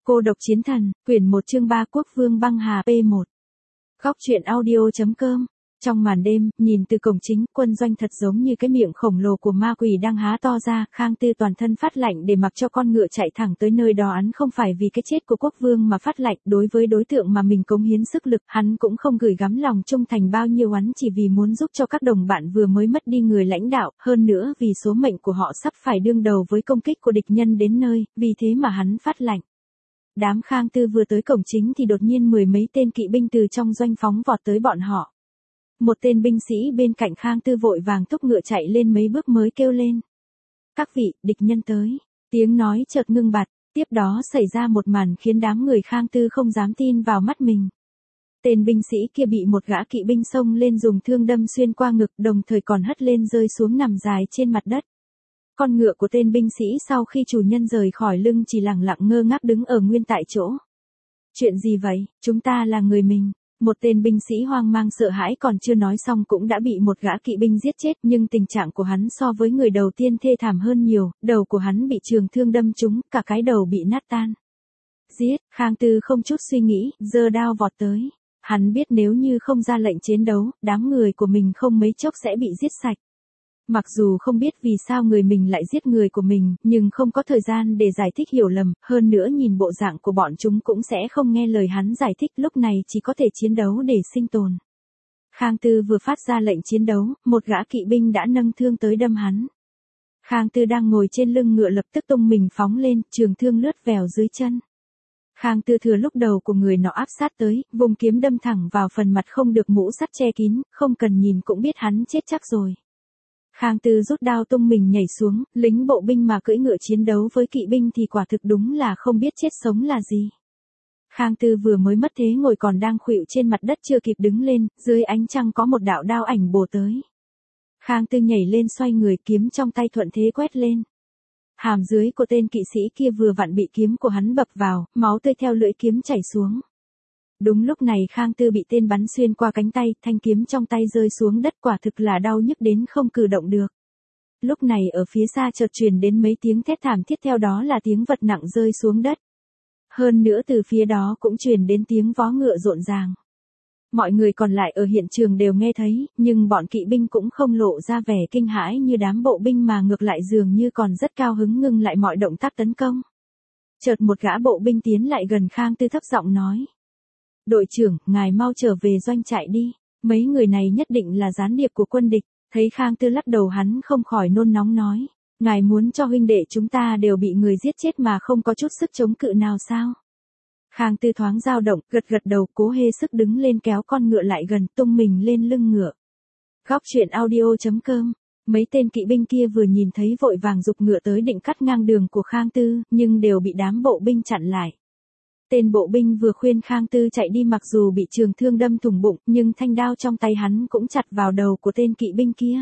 Cô độc chiến thần, quyển 1 chương 3 Quốc vương băng hà P1. Góc truyện audio.com. Trong màn đêm, nhìn từ cổng chính, quân doanh thật giống như cái miệng khổng lồ của ma quỷ đang há to ra, Khang Tư toàn thân phát lạnh để mặc cho con ngựa chạy thẳng tới nơi đó. Hắn không phải vì cái chết của quốc vương mà phát lạnh, đối với đối tượng mà mình cống hiến sức lực, hắn cũng không gửi gắm lòng trung thành bao nhiêu, hắn chỉ vì muốn giúp cho các đồng bạn vừa mới mất đi người lãnh đạo, hơn nữa vì số mệnh của họ sắp phải đương đầu với công kích của địch nhân đến nơi, vì thế mà hắn phát lạnh. Đám Khang Tư vừa tới cổng chính thì đột nhiên mười mấy tên kỵ binh từ trong doanh phóng vọt tới bọn họ. Một tên binh sĩ bên cạnh Khang Tư vội vàng thúc ngựa chạy lên mấy bước mới kêu lên: "Các vị, địch nhân tới." Tiếng nói chợt ngưng bặt, tiếp đó xảy ra một màn khiến đám người Khang Tư không dám tin vào mắt mình. Tên binh sĩ kia bị một gã kỵ binh xông lên dùng thương đâm xuyên qua ngực, đồng thời còn hất lên rơi xuống nằm dài trên mặt đất. Con ngựa của tên binh sĩ sau khi chủ nhân rời khỏi lưng chỉ lẳng lặng ngơ ngác đứng ở nguyên tại chỗ. "Chuyện gì vậy, chúng ta là người mình." Một tên binh sĩ hoang mang sợ hãi còn chưa nói xong cũng đã bị một gã kỵ binh giết chết, nhưng tình trạng của hắn so với người đầu tiên thê thảm hơn nhiều, đầu của hắn bị trường thương đâm trúng, cả cái đầu bị nát tan. "Giết!" Khang Tư không chút suy nghĩ, giơ đao vọt tới. Hắn biết nếu như không ra lệnh chiến đấu, đám người của mình không mấy chốc sẽ bị giết sạch. Mặc dù không biết vì sao người mình lại giết người của mình, nhưng không có thời gian để giải thích hiểu lầm, hơn nữa nhìn bộ dạng của bọn chúng cũng sẽ không nghe lời hắn giải thích, lúc này chỉ có thể chiến đấu để sinh tồn. Khang Tư vừa phát ra lệnh chiến đấu, một gã kỵ binh đã nâng thương tới đâm hắn. Khang Tư đang ngồi trên lưng ngựa lập tức tung mình phóng lên, trường thương lướt vèo dưới chân. Khang Tư thừa lúc đầu của người nọ áp sát tới, vùng kiếm đâm thẳng vào phần mặt không được mũ sắt che kín, không cần nhìn cũng biết hắn chết chắc rồi. Khang Tư rút đao tung mình nhảy xuống, lính bộ binh mà cưỡi ngựa chiến đấu với kỵ binh thì quả thực đúng là không biết chết sống là gì. Khang Tư vừa mới mất thế ngồi còn đang khuỵu trên mặt đất chưa kịp đứng lên, dưới ánh trăng có một đạo đao ảnh bổ tới. Khang Tư nhảy lên xoay người, kiếm trong tay thuận thế quét lên. Hàm dưới của tên kỵ sĩ kia vừa vặn bị kiếm của hắn bập vào, máu tươi theo lưỡi kiếm chảy xuống. Đúng lúc này Khang Tư bị tên bắn xuyên qua cánh tay, thanh kiếm trong tay rơi xuống đất, quả thực là đau nhức đến không cử động được. Lúc này ở phía xa chợt truyền đến mấy tiếng thét thảm thiết, theo đó là tiếng vật nặng rơi xuống đất. Hơn nữa từ phía đó cũng truyền đến tiếng vó ngựa rộn ràng. Mọi người còn lại ở hiện trường đều nghe thấy, nhưng bọn kỵ binh cũng không lộ ra vẻ kinh hãi như đám bộ binh mà ngược lại dường như còn rất cao hứng ngưng lại mọi động tác tấn công. Chợt một gã bộ binh tiến lại gần Khang Tư thấp giọng nói: "Đội trưởng, ngài mau trở về doanh trại đi, mấy người này nhất định là gián điệp của quân địch." Thấy Khang Tư lắc đầu hắn không khỏi nôn nóng nói: "Ngài muốn cho huynh đệ chúng ta đều bị người giết chết mà không có chút sức chống cự nào sao?" Khang Tư thoáng dao động, gật gật đầu, cố hê sức đứng lên kéo con ngựa lại gần, tung mình lên lưng ngựa. Góc truyện audio.com. Mấy tên kỵ binh kia vừa nhìn thấy vội vàng giục ngựa tới định cắt ngang đường của Khang Tư, nhưng đều bị đám bộ binh chặn lại. Tên bộ binh vừa khuyên Khang Tư chạy đi, mặc dù bị trường thương đâm thủng bụng, nhưng thanh đao trong tay hắn cũng chặt vào đầu của tên kỵ binh kia.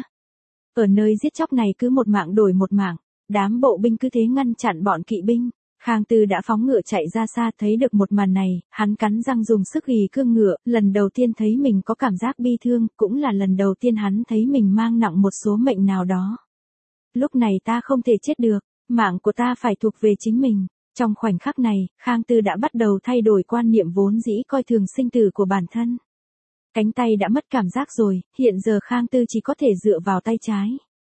Ở nơi giết chóc này cứ một mạng đổi một mạng, đám bộ binh cứ thế ngăn chặn bọn kỵ binh. Khang Tư đã phóng ngựa chạy ra xa, thấy được một màn này, hắn cắn răng dùng sức ghì cương ngựa, lần đầu tiên thấy mình có cảm giác bi thương, cũng là lần đầu tiên hắn thấy mình mang nặng một số mệnh nào đó. Lúc này ta không thể chết được, mạng của ta phải thuộc về chính mình. Trong khoảnh khắc này, Khang Tư đã bắt đầu thay đổi quan niệm vốn dĩ coi thường sinh tử của bản thân. Cánh tay đã mất cảm giác rồi, hiện giờ Khang Tư chỉ có thể dựa vào tay trái.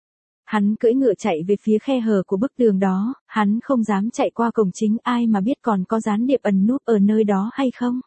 Hắn cưỡi ngựa chạy về phía khe hở của bức tường đó, hắn không dám chạy qua cổng chính, ai mà biết còn có gián điệp ẩn núp ở nơi đó hay không.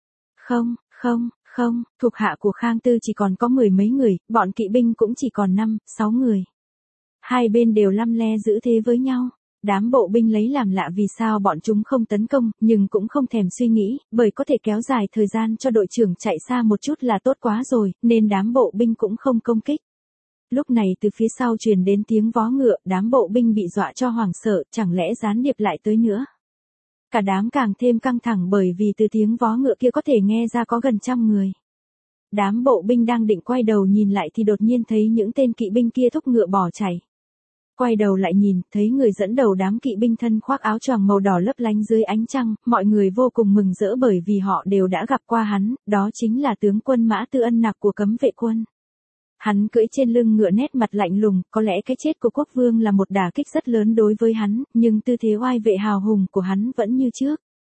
Không, thuộc hạ của Khang Tư chỉ còn có mười mấy người, bọn kỵ binh cũng chỉ còn 5-6 người. Hai bên đều lăm le giữ thế với nhau. Đám bộ binh lấy làm lạ vì sao bọn chúng không tấn công, nhưng cũng không thèm suy nghĩ, bởi có thể kéo dài thời gian cho đội trưởng chạy xa một chút là tốt quá rồi, nên đám bộ binh cũng không công kích. Lúc này từ phía sau truyền đến tiếng vó ngựa, đám bộ binh bị dọa cho hoảng sợ, chẳng lẽ gián điệp lại tới nữa. Cả đám càng thêm căng thẳng bởi vì từ tiếng vó ngựa kia có thể nghe ra có gần 100 người. Đám bộ binh đang định quay đầu nhìn lại thì đột nhiên thấy những tên kỵ binh kia thúc ngựa bỏ chạy. Quay đầu lại nhìn, thấy người dẫn đầu đám kỵ binh thân khoác áo choàng màu đỏ lấp lánh dưới ánh trăng, mọi người vô cùng mừng rỡ bởi vì họ đều đã gặp qua hắn, đó chính là tướng quân Mã Tư Ân Nặc của cấm vệ quân. Hắn cưỡi trên lưng ngựa nét mặt lạnh lùng, có lẽ cái chết của quốc vương là một đả kích rất lớn đối với hắn, nhưng tư thế oai vệ hào hùng của hắn vẫn như trước.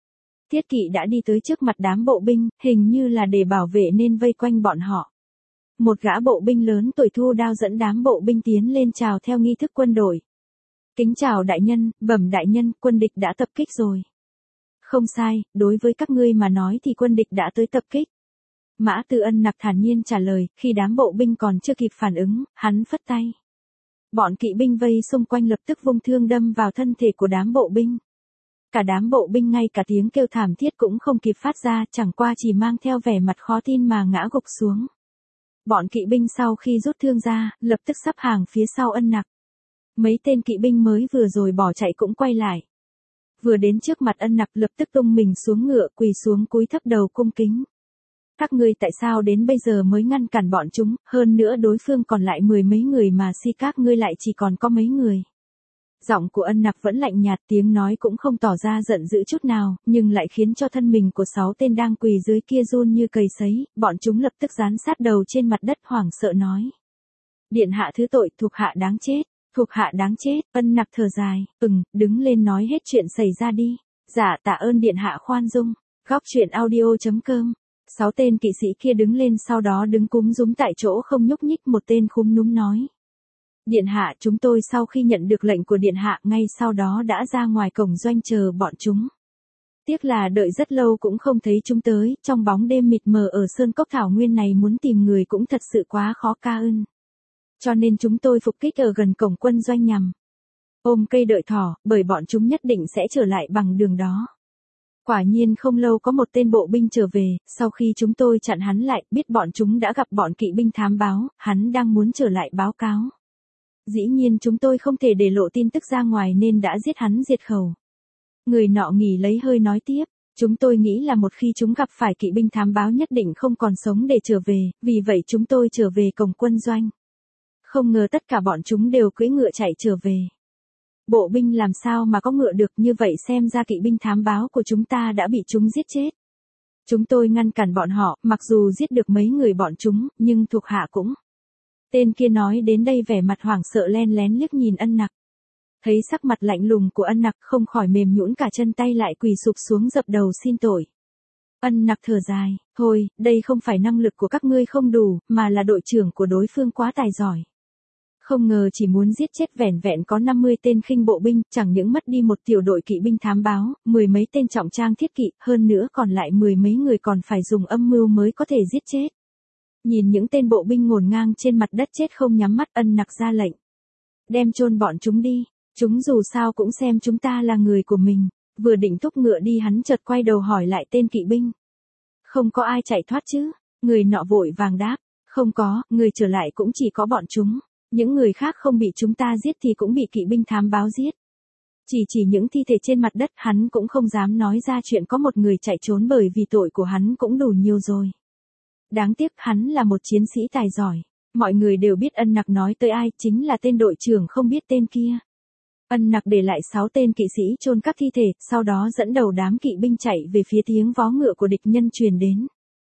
Thiết kỵ đã đi tới trước mặt đám bộ binh, hình như là để bảo vệ nên vây quanh bọn họ. Một gã bộ binh lớn tuổi thu đao dẫn đám bộ binh tiến lên chào theo nghi thức quân đội. Kính chào đại nhân, bẩm đại nhân, quân địch đã tập kích rồi. Không sai, đối với các ngươi mà nói thì quân địch đã tới tập kích. Mã Tư Ân Nặc thản nhiên trả lời, khi đám bộ binh còn chưa kịp phản ứng, hắn phất tay. Bọn kỵ binh vây xung quanh lập tức vung thương đâm vào thân thể của đám bộ binh. Cả đám bộ binh ngay cả tiếng kêu thảm thiết cũng không kịp phát ra, chẳng qua chỉ mang theo vẻ mặt khó tin mà ngã gục xuống. Bọn kỵ binh sau khi rút thương ra, lập tức sắp hàng phía sau Ân Nặc. Mấy tên kỵ binh mới vừa rồi bỏ chạy cũng quay lại. Vừa đến trước mặt Ân Nặc lập tức tung mình xuống ngựa, quỳ xuống cúi thấp đầu cung kính. Các ngươi tại sao đến bây giờ mới ngăn cản bọn chúng, hơn nữa đối phương còn lại mười mấy người mà si các ngươi lại chỉ còn có mấy người. Giọng của Ân Nặc vẫn lạnh nhạt, tiếng nói cũng không tỏ ra giận dữ chút nào, nhưng lại khiến cho thân mình của 6 tên đang quỳ dưới kia run như cầy sấy, bọn chúng lập tức dán sát đầu trên mặt đất hoảng sợ nói. Điện hạ thứ tội, thuộc hạ đáng chết, thuộc hạ đáng chết. Ân Nặc thở dài, đứng lên nói hết chuyện xảy ra đi. Dạ tạ ơn điện hạ khoan dung. Góc truyện audio.com. 6 tên kỵ sĩ kia đứng lên sau đó đứng cúm rúm tại chỗ không nhúc nhích, một tên khúm núm nói. Điện hạ, chúng tôi sau khi nhận được lệnh của điện hạ ngay sau đó đã ra ngoài cổng doanh chờ bọn chúng. Tiếc là đợi rất lâu cũng không thấy chúng tới, trong bóng đêm mịt mờ ở sơn cốc thảo nguyên này muốn tìm người cũng thật sự quá khó ca ơn. Cho nên chúng tôi phục kích ở gần cổng quân doanh nhằm ôm cây đợi thỏ, bởi bọn chúng nhất định sẽ trở lại bằng đường đó. Quả nhiên không lâu có một tên bộ binh trở về, sau khi chúng tôi chặn hắn lại, biết bọn chúng đã gặp bọn kỵ binh thám báo, hắn đang muốn trở lại báo cáo. Dĩ nhiên chúng tôi không thể để lộ tin tức ra ngoài nên đã giết hắn diệt khẩu. Người nọ nghỉ lấy hơi nói tiếp, chúng tôi nghĩ là một khi chúng gặp phải kỵ binh thám báo nhất định không còn sống để trở về, vì vậy chúng tôi trở về cổng quân doanh. Không ngờ tất cả bọn chúng đều cưỡi ngựa chạy trở về. Bộ binh làm sao mà có ngựa được, như vậy xem ra kỵ binh thám báo của chúng ta đã bị chúng giết chết. Chúng tôi ngăn cản bọn họ, mặc dù giết được mấy người bọn chúng, nhưng thuộc hạ cũng. Tên kia nói đến đây vẻ mặt hoảng sợ len lén liếc nhìn Ân Nặc. Thấy sắc mặt lạnh lùng của Ân Nặc không khỏi mềm nhũn cả chân tay lại quỳ sụp xuống dập đầu xin tội. Ân Nặc thở dài, thôi, đây không phải năng lực của các ngươi không đủ, mà là đội trưởng của đối phương quá tài giỏi. Không ngờ chỉ muốn giết chết vẻn vẹn có 50 tên khinh bộ binh, chẳng những mất đi một tiểu đội kỵ binh thám báo, mười mấy tên trọng trang thiết kỵ, hơn nữa còn lại mười mấy người còn phải dùng âm mưu mới có thể giết chết. Nhìn những tên bộ binh ngổn ngang trên mặt đất chết không nhắm mắt, Ân Nặc ra lệnh. Đem chôn bọn chúng đi, chúng dù sao cũng xem chúng ta là người của mình. Vừa định thúc ngựa đi hắn chợt quay đầu hỏi lại tên kỵ binh. Không có ai chạy thoát chứ? Người nọ vội vàng đáp. Không có, người trở lại cũng chỉ có bọn chúng. Những người khác không bị chúng ta giết thì cũng bị kỵ binh thám báo giết. Chỉ những thi thể trên mặt đất hắn cũng không dám nói ra chuyện có một người chạy trốn bởi vì tội của hắn cũng đủ nhiều rồi. Đáng tiếc hắn là một chiến sĩ tài giỏi. Mọi người đều biết Ân Nặc nói tới ai, chính là tên đội trưởng không biết tên kia. Ân Nặc để lại 6 tên kỵ sĩ chôn các thi thể, sau đó dẫn đầu đám kỵ binh chạy về phía tiếng vó ngựa của địch nhân truyền đến.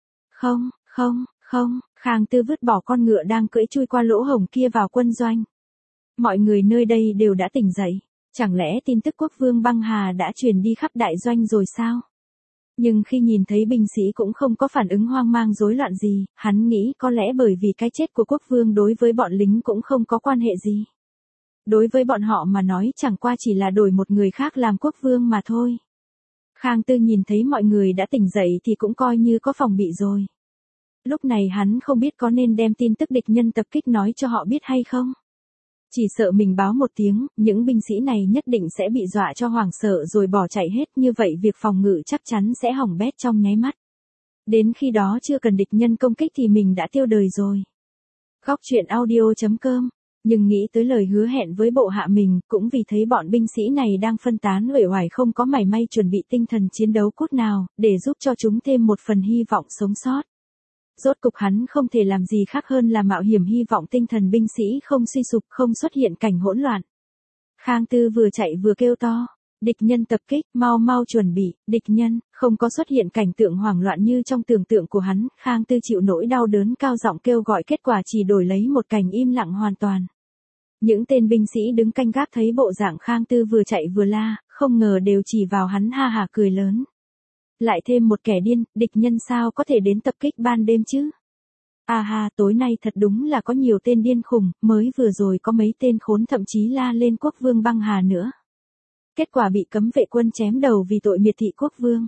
Không, Khang Tư vứt bỏ con ngựa đang cưỡi chui qua lỗ hổng kia vào quân doanh. Mọi người nơi đây đều đã tỉnh dậy, chẳng lẽ tin tức quốc vương Băng Hà đã truyền đi khắp đại doanh rồi sao? Nhưng khi nhìn thấy binh sĩ cũng không có phản ứng hoang mang rối loạn gì, hắn nghĩ có lẽ bởi vì cái chết của quốc vương đối với bọn lính cũng không có quan hệ gì. Đối với bọn họ mà nói chẳng qua chỉ là đổi một người khác làm quốc vương mà thôi. Khang Tư nhìn thấy mọi người đã tỉnh dậy thì cũng coi như có phòng bị rồi. Lúc này hắn không biết có nên đem tin tức địch nhân tập kích nói cho họ biết hay không. Chỉ sợ mình báo một tiếng, những binh sĩ này nhất định sẽ bị dọa cho hoảng sợ rồi bỏ chạy hết, như vậy việc phòng ngự chắc chắn sẽ hỏng bét trong nháy mắt. Đến khi đó chưa cần địch nhân công kích thì mình đã tiêu đời rồi. Góc truyện audio.com. Nhưng nghĩ tới lời hứa hẹn với bộ hạ mình, cũng vì thấy bọn binh sĩ này đang phân tán uể oải không có mảy may chuẩn bị tinh thần chiến đấu cốt nào, để giúp cho chúng thêm một phần hy vọng sống sót. Rốt cục hắn không thể làm gì khác hơn là mạo hiểm hy vọng tinh thần binh sĩ không suy sụp, không xuất hiện cảnh hỗn loạn. Khang Tư vừa chạy vừa kêu to. Địch nhân tập kích, mau chuẩn bị, địch nhân, không có xuất hiện cảnh tượng hoảng loạn như trong tưởng tượng của hắn. Khang Tư chịu nỗi đau đớn cao giọng kêu gọi, kết quả chỉ đổi lấy một cảnh im lặng hoàn toàn. Những tên binh sĩ đứng canh gác thấy bộ dạng Khang Tư vừa chạy vừa la, không ngờ đều chỉ vào hắn ha hả cười lớn. Lại thêm một kẻ điên, địch nhân sao có thể đến tập kích ban đêm chứ? À ha, tối nay thật đúng là có nhiều tên điên khùng, mới vừa rồi có mấy tên khốn thậm chí la lên quốc vương băng hà nữa. Kết quả bị cấm vệ quân chém đầu vì tội miệt thị quốc vương.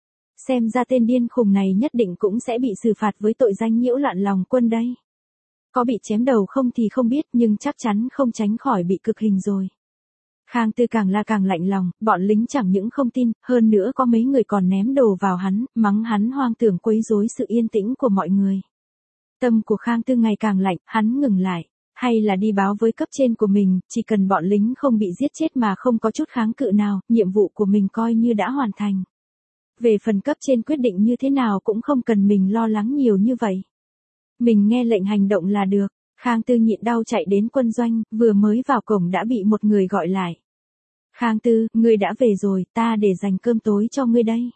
Xem ra tên điên khùng này nhất định cũng sẽ bị xử phạt với tội danh nhiễu loạn lòng quân đây. Có bị chém đầu không thì không biết nhưng chắc chắn không tránh khỏi bị cực hình rồi. Khang Tư càng la càng lạnh lòng, bọn lính chẳng những không tin, hơn nữa có mấy người còn ném đồ vào hắn, mắng hắn hoang tưởng quấy rối sự yên tĩnh của mọi người. Tâm của Khang Tư ngày càng lạnh, hắn ngừng lại. Hay là đi báo với cấp trên của mình, chỉ cần bọn lính không bị giết chết mà không có chút kháng cự nào, nhiệm vụ của mình coi như đã hoàn thành. Về phần cấp trên quyết định như thế nào cũng không cần mình lo lắng nhiều như vậy. Mình nghe lệnh hành động là được. Khang Tư nhịn đau chạy đến quân doanh, vừa mới vào cổng đã bị một người gọi lại. Khang Tư, ngươi đã về rồi, ta để dành cơm tối cho ngươi đây.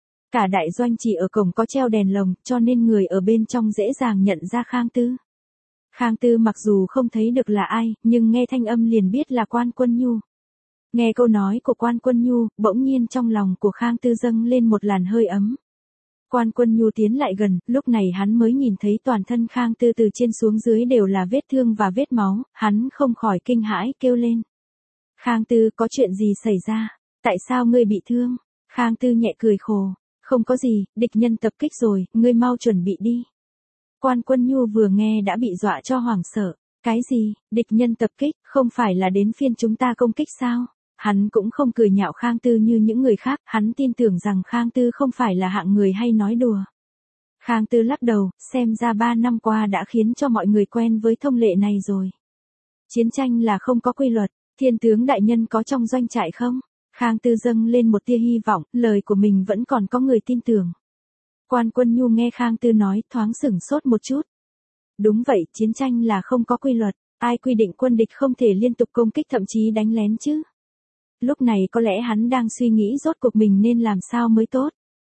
Cả đại doanh chỉ ở cổng có treo đèn lồng, cho nên người ở bên trong dễ dàng nhận ra Khang Tư. Khang Tư mặc dù không thấy được là ai, nhưng nghe thanh âm liền biết là Quan Quân Nhu. Nghe câu nói của Quan Quân Nhu, bỗng nhiên trong lòng của Khang Tư dâng lên một làn hơi ấm. Quan Quân Nhu tiến lại gần, lúc này hắn mới nhìn thấy toàn thân Khang Tư từ trên xuống dưới đều là vết thương và vết máu, hắn không khỏi kinh hãi kêu lên. Khang Tư, có chuyện gì xảy ra? Tại sao ngươi bị thương? Khang Tư nhẹ cười khổ. Không có gì, địch nhân tập kích rồi, ngươi mau chuẩn bị đi. Quan Quân Nhu vừa nghe đã bị dọa cho hoảng sợ. Cái gì, địch nhân tập kích, không phải là đến phiên chúng ta công kích sao? Hắn cũng không cười nhạo Khang Tư như những người khác, hắn tin tưởng rằng Khang Tư không phải là hạng người hay nói đùa. Khang Tư lắc đầu, xem ra 3 năm qua đã khiến cho mọi người quen với thông lệ này rồi. Chiến tranh là không có quy luật, thiên tướng đại nhân có trong doanh trại không? Khang Tư dâng lên một tia hy vọng, lời của mình vẫn còn có người tin tưởng. Quan Quân Nhu nghe Khang Tư nói thoáng sửng sốt một chút. Đúng vậy, chiến tranh là không có quy luật, ai quy định quân địch không thể liên tục công kích thậm chí đánh lén chứ? Lúc này có lẽ hắn đang suy nghĩ rốt cuộc mình nên làm sao mới tốt.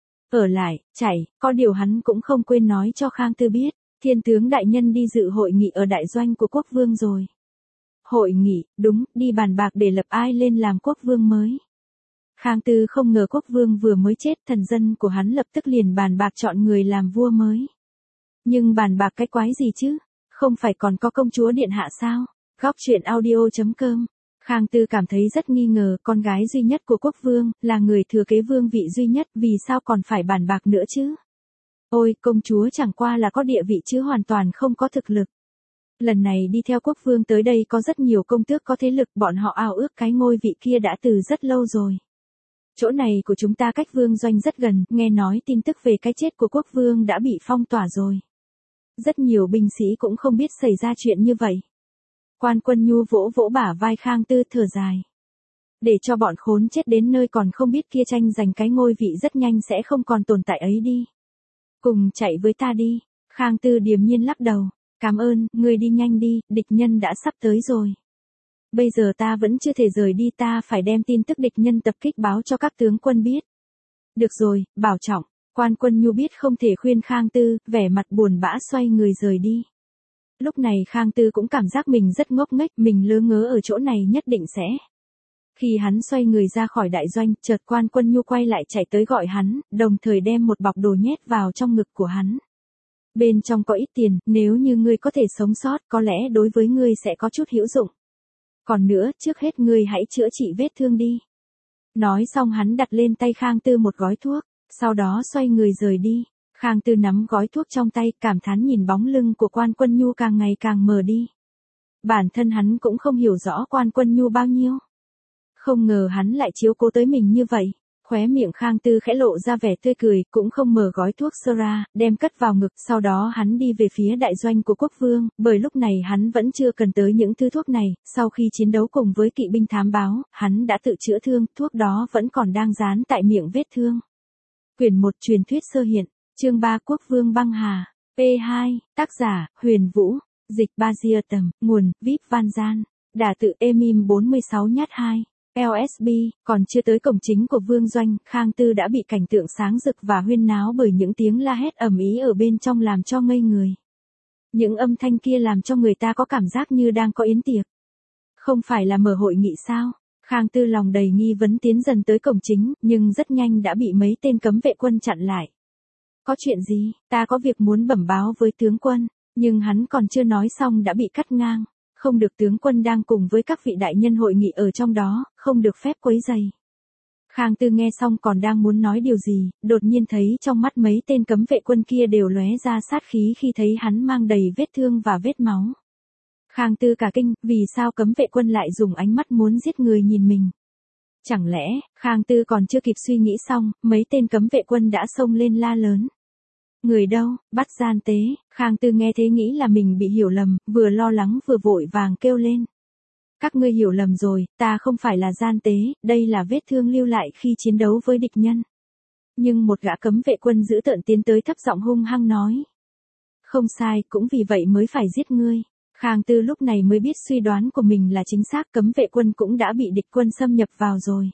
Ở lại, chạy, có điều hắn cũng không quên nói cho Khang Tư biết, thiên tướng đại nhân đi dự hội nghị ở đại doanh của quốc vương rồi. Hội nghị, đúng, đi bàn bạc để lập ai lên làm quốc vương mới. Khang Tư không ngờ quốc vương vừa mới chết, thần dân của hắn lập tức liền bàn bạc chọn người làm vua mới. Nhưng bàn bạc cái quái gì chứ? Không phải còn có công chúa điện hạ sao? Góc truyện audio.com. Khang Tư cảm thấy rất nghi ngờ, con gái duy nhất của quốc vương, là người thừa kế vương vị duy nhất, vì sao còn phải bàn bạc nữa chứ? Ôi, công chúa chẳng qua là có địa vị chứ hoàn toàn không có thực lực. Lần này đi theo quốc vương tới đây có rất nhiều công tước có thế lực, bọn họ ao ước cái ngôi vị kia đã từ rất lâu rồi. Chỗ này của chúng ta cách vương doanh rất gần, nghe nói tin tức về cái chết của quốc vương đã bị phong tỏa rồi. Rất nhiều binh sĩ cũng không biết xảy ra chuyện như vậy. Quan Quân Nhu vỗ vỗ bả vai Khang Tư thở dài. Để cho bọn khốn chết đến nơi còn không biết kia tranh giành cái ngôi vị rất nhanh sẽ không còn tồn tại ấy đi. Cùng chạy với ta đi. Khang Tư điềm nhiên lắc đầu. Cảm ơn, ngươi đi nhanh đi, địch nhân đã sắp tới rồi. Bây giờ ta vẫn chưa thể rời đi, ta phải đem tin tức địch nhân tập kích báo cho các tướng quân biết. Được rồi, bảo trọng. Quan Quân Nhu biết không thể khuyên Khang Tư, vẻ mặt buồn bã xoay người rời đi. Lúc này Khang Tư cũng cảm giác mình rất ngốc nghếch, mình lơ ngớ ở chỗ này nhất định sẽ. Khi hắn xoay người ra khỏi đại doanh, chợt Quan Quân Nhu quay lại chạy tới gọi hắn, đồng thời đem một bọc đồ nhét vào trong ngực của hắn. Bên trong có ít tiền, nếu như ngươi có thể sống sót, có lẽ đối với ngươi sẽ có chút hữu dụng. Còn nữa, trước hết ngươi hãy chữa trị vết thương đi. Nói xong hắn đặt lên tay Khang Tư một gói thuốc, sau đó xoay người rời đi. Khang Tư nắm gói thuốc trong tay, cảm thán nhìn bóng lưng của Quan Quân Nhu càng ngày càng mờ đi. Bản thân hắn cũng không hiểu rõ Quan Quân Nhu bao nhiêu. Không ngờ hắn lại chiếu cố tới mình như vậy. Khóe miệng Khang Tư khẽ lộ ra vẻ tươi cười, cũng không mở gói thuốc sơ ra, đem cất vào ngực, sau đó hắn đi về phía đại doanh của quốc vương, bởi lúc này hắn vẫn chưa cần tới những thứ thuốc này, sau khi chiến đấu cùng với kỵ binh thám báo, hắn đã tự chữa thương, thuốc đó vẫn còn đang dán tại miệng vết thương. Quyển 1 truyền thuyết sơ hiện, chương 3 Quốc vương băng hà, P2, tác giả, Huyền Vũ, dịch Bazia Tầm, nguồn, VIP Van Gian, đả tự Emim 46 nhát 2. LSB, còn chưa tới cổng chính của vương doanh, Khang Tư đã bị cảnh tượng sáng rực và huyên náo bởi những tiếng la hét ầm ĩ ở bên trong làm cho ngây người. Những âm thanh kia làm cho người ta có cảm giác như đang có yến tiệc. Không phải là mở hội nghị sao? Khang Tư lòng đầy nghi vấn tiến dần tới cổng chính, nhưng rất nhanh đã bị mấy tên cấm vệ quân chặn lại. Có chuyện gì, ta có việc muốn bẩm báo với tướng quân, nhưng hắn còn chưa nói xong đã bị cắt ngang. Không được, tướng quân đang cùng với các vị đại nhân hội nghị ở trong đó, không được phép quấy rầy. Khang Tư nghe xong còn đang muốn nói điều gì, đột nhiên thấy trong mắt mấy tên cấm vệ quân kia đều lóe ra sát khí khi thấy hắn mang đầy vết thương và vết máu. Khang Tư cả kinh, vì sao cấm vệ quân lại dùng ánh mắt muốn giết người nhìn mình? Chẳng lẽ, Khang Tư còn chưa kịp suy nghĩ xong, mấy tên cấm vệ quân đã xông lên la lớn. Người đâu, bắt gian tế. Khang Tư nghe thế nghĩ là mình bị hiểu lầm, vừa lo lắng vừa vội vàng kêu lên. Các ngươi hiểu lầm rồi, ta không phải là gian tế, đây là vết thương lưu lại khi chiến đấu với địch nhân. Nhưng một gã cấm vệ quân dữ tợn tiến tới thấp giọng hung hăng nói. Không sai, cũng vì vậy mới phải giết ngươi. Khang Tư lúc này mới biết suy đoán của mình là chính xác, cấm vệ quân cũng đã bị địch quân xâm nhập vào rồi.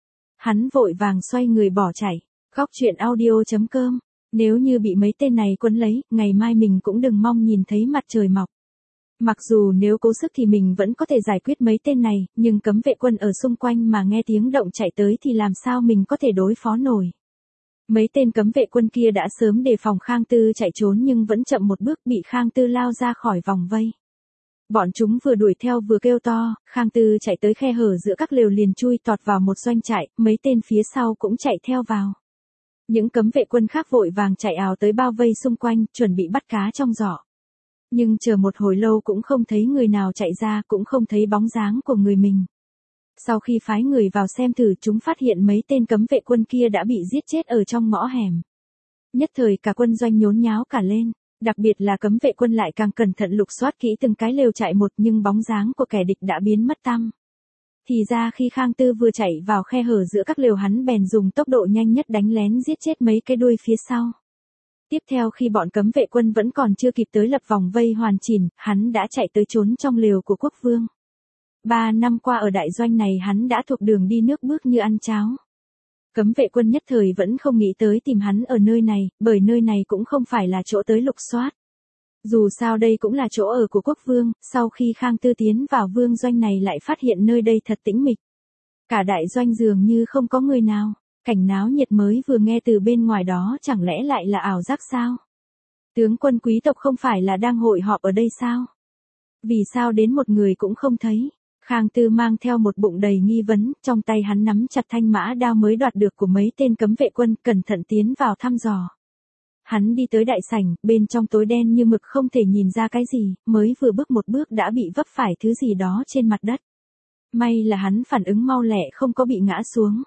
Hắn vội vàng xoay người bỏ chạy. Góc truyện audio.com. Nếu như bị mấy tên này quấn lấy, ngày mai mình cũng đừng mong nhìn thấy mặt trời mọc. Mặc dù nếu cố sức thì mình vẫn có thể giải quyết mấy tên này, nhưng cấm vệ quân ở xung quanh mà nghe tiếng động chạy tới thì làm sao mình có thể đối phó nổi. Mấy tên cấm vệ quân kia đã sớm đề phòng Khang Tư chạy trốn nhưng vẫn chậm một bước bị Khang Tư lao ra khỏi vòng vây. Bọn chúng vừa đuổi theo vừa kêu to, Khang Tư chạy tới khe hở giữa các lều liền chui tọt vào một doanh trại, mấy tên phía sau cũng chạy theo vào. Những cấm vệ quân khác vội vàng chạy ào tới bao vây xung quanh, chuẩn bị bắt cá trong giỏ. Nhưng chờ một hồi lâu cũng không thấy người nào chạy ra, cũng không thấy bóng dáng của người mình. Sau khi phái người vào xem thử, chúng phát hiện mấy tên cấm vệ quân kia đã bị giết chết ở trong ngõ hẻm. Nhất thời cả quân doanh nhốn nháo cả lên, đặc biệt là cấm vệ quân lại càng cẩn thận lục soát kỹ từng cái lều trại một, nhưng bóng dáng của kẻ địch đã biến mất tăm. Thì ra khi Khang Tư vừa chạy vào khe hở giữa các lều, hắn bèn dùng tốc độ nhanh nhất đánh lén giết chết mấy cái đuôi phía sau. Tiếp theo khi bọn cấm vệ quân vẫn còn chưa kịp tới lập vòng vây hoàn chỉnh, hắn đã chạy tới trốn trong lều của quốc vương. 3 năm qua ở đại doanh này hắn đã thuộc đường đi nước bước như ăn cháo. Cấm vệ quân nhất thời vẫn không nghĩ tới tìm hắn ở nơi này, bởi nơi này cũng không phải là chỗ tới lục soát. Dù sao đây cũng là chỗ ở của quốc vương, sau khi Khang Tư tiến vào vương doanh này lại phát hiện nơi đây thật tĩnh mịch. Cả đại doanh dường như không có người nào, cảnh náo nhiệt mới vừa nghe từ bên ngoài đó chẳng lẽ lại là ảo giác sao? Tướng quân quý tộc không phải là đang hội họp ở đây sao? Vì sao đến một người cũng không thấy? Khang Tư mang theo một bụng đầy nghi vấn, trong tay hắn nắm chặt thanh mã đao mới đoạt được của mấy tên cấm vệ quân, cẩn thận tiến vào thăm dò. Hắn đi tới đại sảnh, bên trong tối đen như mực không thể nhìn ra cái gì, mới vừa bước một bước đã bị vấp phải thứ gì đó trên mặt đất. May là hắn phản ứng mau lẹ không có bị ngã xuống.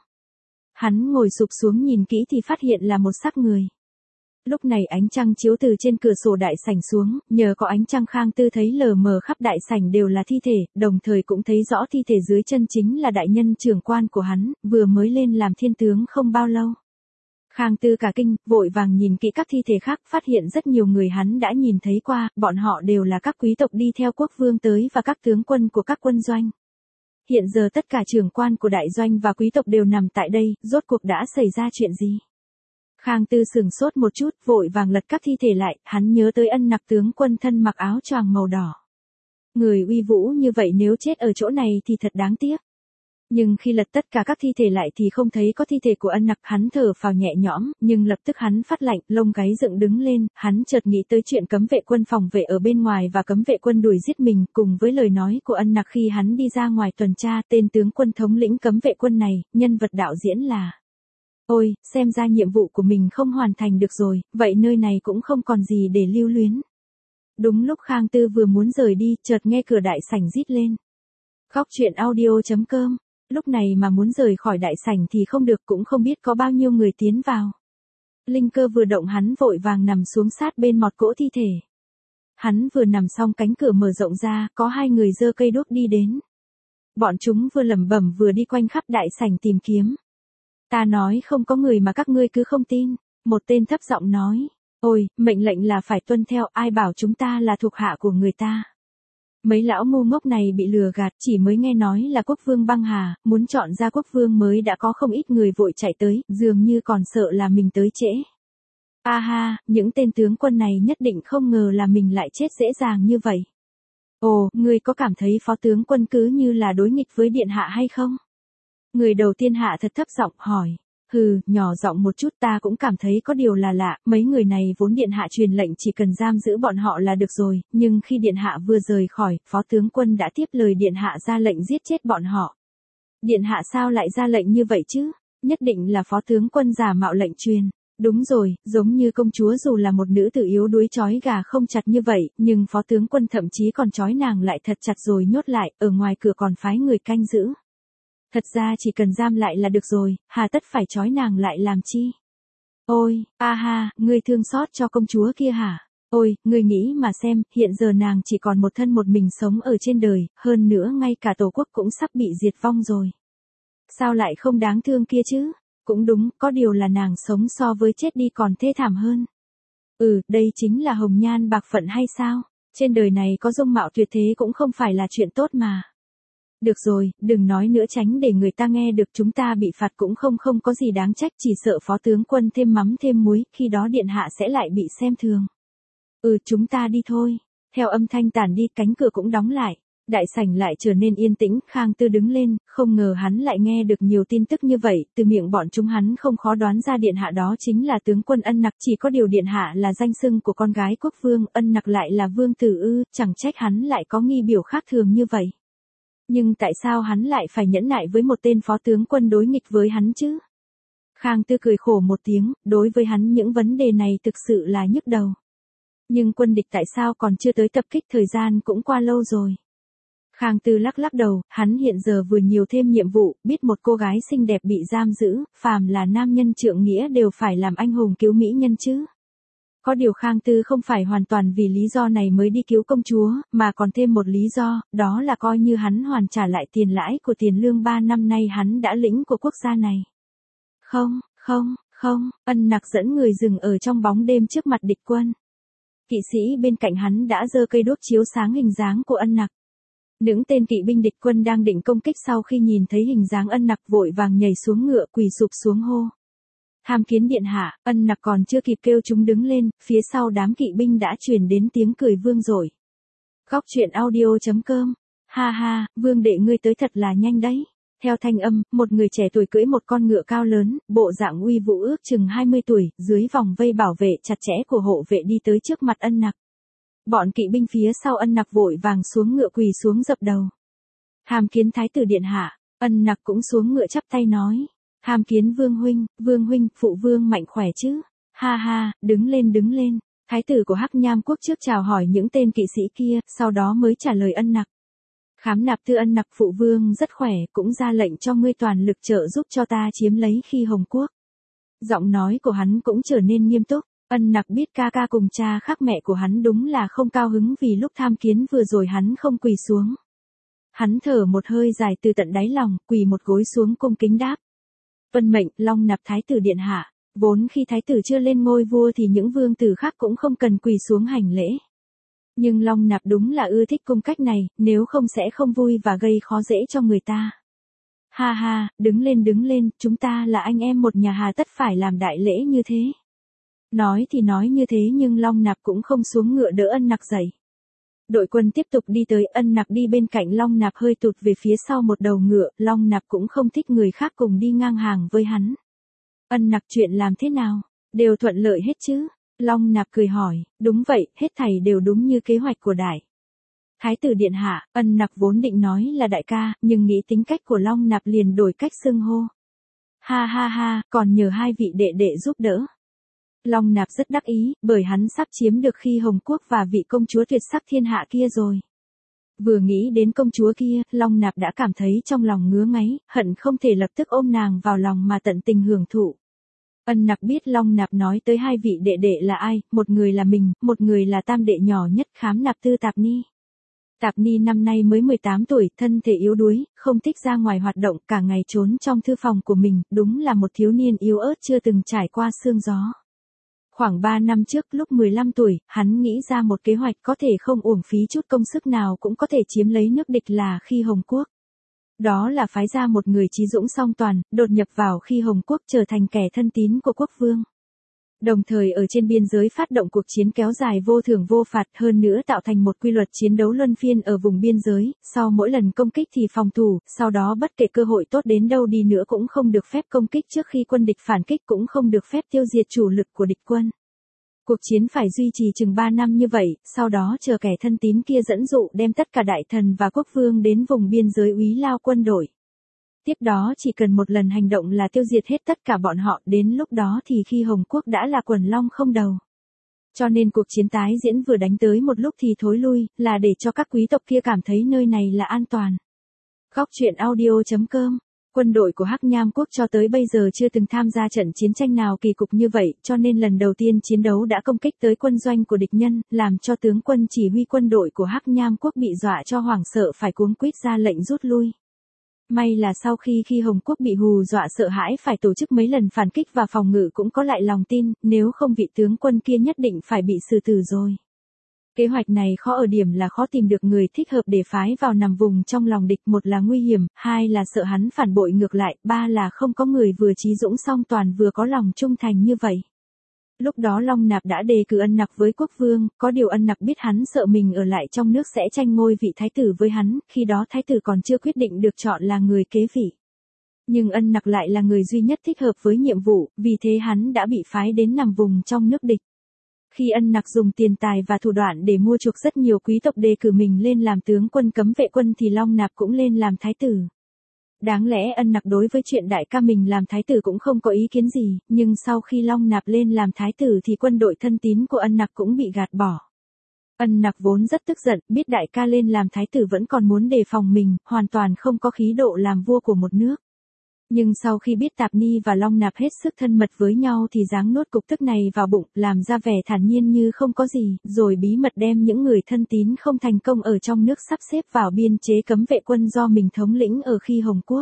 Hắn ngồi sụp xuống nhìn kỹ thì phát hiện là một xác người. Lúc này ánh trăng chiếu từ trên cửa sổ đại sảnh xuống, nhờ có ánh trăng Khang Tư thấy lờ mờ khắp đại sảnh đều là thi thể, đồng thời cũng thấy rõ thi thể dưới chân chính là đại nhân trưởng quan của hắn, vừa mới lên làm thiên tướng không bao lâu. Khang Tư cả kinh, vội vàng nhìn kỹ các thi thể khác, phát hiện rất nhiều người hắn đã nhìn thấy qua, bọn họ đều là các quý tộc đi theo quốc vương tới và các tướng quân của các quân doanh. Hiện giờ tất cả trưởng quan của đại doanh và quý tộc đều nằm tại đây, rốt cuộc đã xảy ra chuyện gì? Khang Tư sửng sốt một chút, vội vàng lật các thi thể lại, hắn nhớ tới Ân Nặc tướng quân thân mặc áo choàng màu đỏ. Người uy vũ như vậy nếu chết ở chỗ này thì thật đáng tiếc. Nhưng khi lật tất cả các thi thể lại thì không thấy có thi thể của Ân Nặc, hắn thở phào nhẹ nhõm, nhưng lập tức hắn phát lạnh, lông gáy dựng đứng lên, hắn chợt nghĩ tới chuyện cấm vệ quân phòng vệ ở bên ngoài và cấm vệ quân đuổi giết mình, cùng với lời nói của Ân Nặc khi hắn đi ra ngoài tuần tra, tên tướng quân thống lĩnh cấm vệ quân này, nhân vật đạo diễn là. Ôi, xem ra nhiệm vụ của mình không hoàn thành được rồi, vậy nơi này cũng không còn gì để lưu luyến. Đúng lúc Khang Tư vừa muốn rời đi, chợt nghe cửa đại sảnh rít lên. Góc truyện audio.com. Lúc này mà muốn rời khỏi đại sảnh thì không được, cũng không biết có bao nhiêu người tiến vào. Linh cơ vừa động, hắn vội vàng nằm xuống sát bên mọt cỗ thi thể. Hắn vừa nằm xong cánh cửa mở rộng ra, có 2 người giơ cây đuốc đi đến. Bọn chúng vừa lẩm bẩm vừa đi quanh khắp đại sảnh tìm kiếm. Ta nói không có người mà các ngươi cứ không tin. Một tên thấp giọng nói. Ôi, mệnh lệnh là phải tuân theo, ai bảo chúng ta là thuộc hạ của người ta. Mấy lão ngu ngốc này bị lừa gạt, chỉ mới nghe nói là quốc vương băng hà, muốn chọn ra quốc vương mới đã có không ít người vội chạy tới, dường như còn sợ là mình tới trễ. A ha, những tên tướng quân này nhất định không ngờ là mình lại chết dễ dàng như vậy. Ồ, ngươi có cảm thấy phó tướng quân cứ như là đối nghịch với điện hạ hay không? Người đầu tiên hạ thật thấp giọng hỏi. Nhỏ giọng một chút, ta cũng cảm thấy có điều là lạ, mấy người này vốn điện hạ truyền lệnh chỉ cần giam giữ bọn họ là được rồi, nhưng khi điện hạ vừa rời khỏi, phó tướng quân đã tiếp lời điện hạ ra lệnh giết chết bọn họ. Điện hạ sao lại ra lệnh như vậy chứ? Nhất định là phó tướng quân giả mạo lệnh truyền. Đúng rồi, giống như công chúa dù là một nữ tử yếu đuối trói gà không chặt như vậy, nhưng phó tướng quân thậm chí còn trói nàng lại thật chặt rồi nhốt lại, ở ngoài cửa còn phái người canh giữ. Thật ra chỉ cần giam lại là được rồi, hà tất phải trói nàng lại làm chi? Ôi, ngươi thương xót cho công chúa kia hả? Ôi, ngươi nghĩ mà xem, hiện giờ nàng chỉ còn một thân một mình sống ở trên đời, hơn nữa ngay cả tổ quốc cũng sắp bị diệt vong rồi. Sao lại không đáng thương kia chứ? Cũng đúng, có điều là nàng sống so với chết đi còn thê thảm hơn. Đây chính là hồng nhan bạc phận hay sao? Trên đời này có dung mạo tuyệt thế cũng không phải là chuyện tốt mà. Được rồi, đừng nói nữa tránh để người ta nghe được, chúng ta bị phạt cũng không có gì đáng trách, chỉ sợ phó tướng quân thêm mắm thêm muối, khi đó điện hạ sẽ lại bị xem thường. Chúng ta đi thôi. Theo âm thanh tản đi, cánh cửa cũng đóng lại. Đại sảnh lại trở nên yên tĩnh, Khang Tư đứng lên, không ngờ hắn lại nghe được nhiều tin tức như vậy, từ miệng bọn chúng hắn không khó đoán ra điện hạ đó chính là tướng quân Ân Nặc, chỉ có điều điện hạ là danh xưng của con gái quốc vương, Ân Nặc lại là vương tử chẳng trách hắn lại có nghi biểu khác thường như vậy. Nhưng tại sao hắn lại phải nhẫn nại với một tên phó tướng quân đối nghịch với hắn chứ? Khang Tư cười khổ một tiếng, đối với hắn những vấn đề này thực sự là nhức đầu. Nhưng quân địch tại sao còn chưa tới tập kích, thời gian cũng qua lâu rồi. Khang Tư lắc đầu, hắn hiện giờ vừa nhiều thêm nhiệm vụ, biết một cô gái xinh đẹp bị giam giữ, phàm là nam nhân trượng nghĩa đều phải làm anh hùng cứu mỹ nhân chứ. Có điều Khang Tư không phải hoàn toàn vì lý do này mới đi cứu công chúa, mà còn thêm một lý do, đó là coi như hắn hoàn trả lại tiền lãi của tiền lương 3 năm nay hắn đã lĩnh của quốc gia này. Không, Ân Nặc dẫn người dừng ở trong bóng đêm trước mặt địch quân. Kỵ sĩ bên cạnh hắn đã giơ cây đuốc chiếu sáng hình dáng của Ân Nặc. Những tên kỵ binh địch quân đang định công kích sau khi nhìn thấy hình dáng Ân Nặc vội vàng nhảy xuống ngựa quỳ sụp xuống hô. Tham kiến điện hạ, Ân Nặc còn chưa kịp kêu chúng đứng lên, phía sau đám kỵ binh đã truyền đến tiếng cười vương rội. Góc truyện audio.com. Ha, vương đệ ngươi tới thật là nhanh đấy. Theo thanh âm, một người trẻ tuổi cưỡi một con ngựa cao lớn, bộ dạng uy vũ ước chừng 20 tuổi, dưới vòng vây bảo vệ chặt chẽ của hộ vệ đi tới trước mặt Ân Nặc. Bọn kỵ binh phía sau Ân Nặc vội vàng xuống ngựa quỳ xuống dập đầu. Tham kiến thái tử điện hạ, Ân Nặc cũng xuống ngựa chắp tay nói. Tham kiến vương huynh, phụ vương mạnh khỏe chứ? Ha, đứng lên. Thái tử của Hắc Nham quốc trước chào hỏi những tên kỵ sĩ kia, sau đó mới trả lời Ân Nặc. Khám nạp thư Ân Nặc, phụ vương rất khỏe, cũng ra lệnh cho ngươi toàn lực trợ giúp cho ta chiếm lấy khi Hồng quốc. Giọng nói của hắn cũng trở nên nghiêm túc. Ân Nặc biết ca ca cùng cha khác mẹ của hắn đúng là không cao hứng vì lúc tham kiến vừa rồi hắn không quỳ xuống. Hắn thở một hơi dài từ tận đáy lòng, quỳ một gối xuống cung kính đáp. Vân mệnh, Long Nạp thái tử điện hạ. Vốn khi thái tử chưa lên ngôi vua thì những vương tử khác cũng không cần quỳ xuống hành lễ. Nhưng Long Nạp đúng là ưa thích cung cách này, nếu không sẽ không vui và gây khó dễ cho người ta. Ha, đứng lên, chúng ta là anh em một nhà hà tất phải làm đại lễ như thế. Nói thì nói như thế nhưng Long Nạp cũng không xuống ngựa đỡ Ân Nặc dậy. Đội quân tiếp tục đi tới, Ân Nặc đi bên cạnh Long Nạp hơi tụt về phía sau một đầu ngựa, Long Nạp cũng không thích người khác cùng đi ngang hàng với hắn. Ân Nặc, chuyện làm thế nào? Đều thuận lợi hết chứ? Long Nạp cười hỏi, đúng vậy, hết thảy đều đúng như kế hoạch của đại thái tử điện hạ. Ân Nặc vốn định nói là đại ca, nhưng nghĩ tính cách của Long Nạp liền đổi cách xưng hô. Ha, còn nhờ hai vị đệ đệ giúp đỡ. Long Nạp rất đắc ý, bởi hắn sắp chiếm được khi Hồng quốc và vị công chúa tuyệt sắc thiên hạ kia rồi. Vừa nghĩ đến công chúa kia, Long Nạp đã cảm thấy trong lòng ngứa ngáy, hận không thể lập tức ôm nàng vào lòng mà tận tình hưởng thụ. Ân Nặc biết Long Nạp nói tới hai vị đệ đệ là ai, một người là mình, một người là tam đệ nhỏ nhất Khám Nạp Tư Tạp Ni. Tạp Ni năm nay mới 18 tuổi, thân thể yếu đuối, không thích ra ngoài hoạt động, cả ngày trốn trong thư phòng của mình, đúng là một thiếu niên yếu ớt chưa từng trải qua sương gió. Khoảng 3 năm trước, lúc 15 tuổi, hắn nghĩ ra một kế hoạch có thể không uổng phí chút công sức nào cũng có thể chiếm lấy nước địch là khi Hồng quốc. Đó là phái ra một người trí dũng song toàn, đột nhập vào khi Hồng quốc trở thành kẻ thân tín của quốc vương. Đồng thời ở trên biên giới phát động cuộc chiến kéo dài vô thưởng vô phạt, hơn nữa tạo thành một quy luật chiến đấu luân phiên ở vùng biên giới, sau mỗi lần công kích thì phòng thủ, sau đó bất kể cơ hội tốt đến đâu đi nữa cũng không được phép công kích trước khi quân địch phản kích, cũng không được phép tiêu diệt chủ lực của địch quân. Cuộc chiến phải duy trì chừng 3 năm như vậy, sau đó chờ kẻ thân tín kia dẫn dụ đem tất cả đại thần và quốc vương đến vùng biên giới úy lao quân đội. Tiếp đó chỉ cần một lần hành động là tiêu diệt hết tất cả bọn họ, đến lúc đó thì khi Hồng Quốc đã là quần long không đầu. Cho nên cuộc chiến tái diễn vừa đánh tới một lúc thì thối lui, là để cho các quý tộc kia cảm thấy nơi này là an toàn. Góc truyện audio.com. Quân đội của Hắc Nham Quốc cho tới bây giờ chưa từng tham gia trận chiến tranh nào kỳ cục như vậy, cho nên lần đầu tiên chiến đấu đã công kích tới quân doanh của địch nhân, làm cho tướng quân chỉ huy quân đội của Hắc Nham Quốc bị dọa cho hoảng sợ phải cuống quýt ra lệnh rút lui. May là sau khi Hồng Quốc bị hù dọa sợ hãi phải tổ chức mấy lần phản kích và phòng ngự cũng có lại lòng tin, nếu không vị tướng quân kia nhất định phải bị xử tử rồi. Kế hoạch này khó ở điểm là khó tìm được người thích hợp để phái vào nằm vùng trong lòng địch, một là nguy hiểm, hai là sợ hắn phản bội ngược lại, ba là không có người vừa trí dũng song toàn vừa có lòng trung thành như vậy. Lúc đó Long Nạp đã đề cử Ân Nặc với quốc vương, có điều Ân Nặc biết hắn sợ mình ở lại trong nước sẽ tranh ngôi vị thái tử với hắn, khi đó thái tử còn chưa quyết định được chọn là người kế vị. Nhưng Ân Nặc lại là người duy nhất thích hợp với nhiệm vụ, vì thế hắn đã bị phái đến nằm vùng trong nước địch. Khi Ân Nặc dùng tiền tài và thủ đoạn để mua chuộc rất nhiều quý tộc đề cử mình lên làm tướng quân cấm vệ quân thì Long Nạp cũng lên làm thái tử. Đáng lẽ Ân Nặc đối với chuyện đại ca mình làm thái tử cũng không có ý kiến gì, nhưng sau khi Long Nạp lên làm thái tử thì quân đội thân tín của Ân Nặc cũng bị gạt bỏ. Ân Nặc vốn rất tức giận, biết đại ca lên làm thái tử vẫn còn muốn đề phòng mình, hoàn toàn không có khí độ làm vua của một nước. Nhưng sau khi biết Tạp Ni và Long Nạp hết sức thân mật với nhau thì giáng nuốt cục tức này vào bụng, làm ra vẻ thản nhiên như không có gì, rồi bí mật đem những người thân tín không thành công ở trong nước sắp xếp vào biên chế cấm vệ quân do mình thống lĩnh ở khi Hồng Quốc.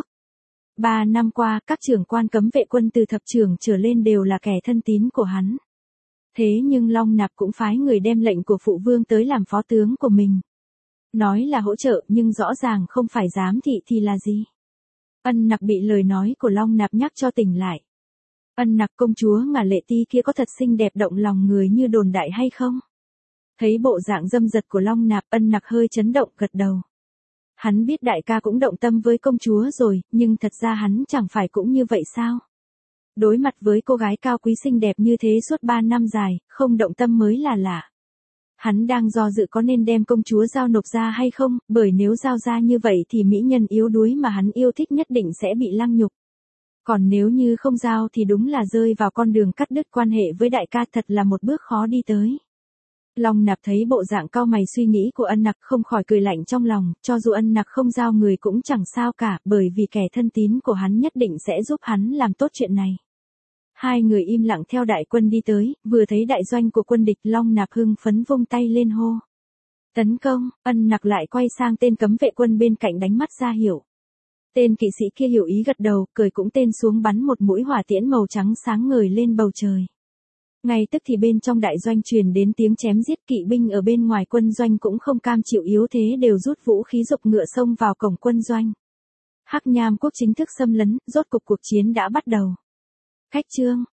3 năm qua, các trưởng quan cấm vệ quân từ thập trưởng trở lên đều là kẻ thân tín của hắn. Thế nhưng Long Nạp cũng phái người đem lệnh của phụ vương tới làm phó tướng của mình. Nói là hỗ trợ nhưng rõ ràng không phải giám thị thì là gì. Ân Nặc bị lời nói của Long Nạp nhắc cho tỉnh lại. Ân Nặc, công chúa Ngả Lệ Ti kia có thật xinh đẹp động lòng người như đồn đại hay không? Thấy bộ dạng dâm dật của Long Nạp, Ân Nặc hơi chấn động gật đầu. Hắn biết đại ca cũng động tâm với công chúa rồi, nhưng thật ra hắn chẳng phải cũng như vậy sao? Đối mặt với cô gái cao quý xinh đẹp như thế suốt 3 năm dài, không động tâm mới là lạ. Hắn đang do dự có nên đem công chúa giao nộp ra hay không, bởi nếu giao ra như vậy thì mỹ nhân yếu đuối mà hắn yêu thích nhất định sẽ bị lăng nhục. Còn nếu như không giao thì đúng là rơi vào con đường cắt đứt quan hệ với đại ca, thật là một bước khó đi tới. Long Nạp thấy bộ dạng cau mày suy nghĩ của Ân Nặc không khỏi cười lạnh trong lòng, cho dù Ân Nặc không giao người cũng chẳng sao cả, bởi vì kẻ thân tín của hắn nhất định sẽ giúp hắn làm tốt chuyện này. Hai người im lặng theo đại quân đi tới, vừa thấy đại doanh của quân địch Long Nạp hưng phấn vung tay lên hô. Tấn công, Ân Nặc lại quay sang tên cấm vệ quân bên cạnh đánh mắt ra hiệu. Tên kỵ sĩ kia hiểu ý gật đầu, cười cũng tên xuống bắn một mũi hỏa tiễn màu trắng sáng ngời lên bầu trời. Ngay tức thì bên trong đại doanh truyền đến tiếng chém giết, kỵ binh ở bên ngoài quân doanh cũng không cam chịu yếu thế đều rút vũ khí giục ngựa xông vào cổng quân doanh. Hắc Nham Quốc chính thức xâm lấn, rốt cục cuộc chiến đã bắt đầu. Khách chương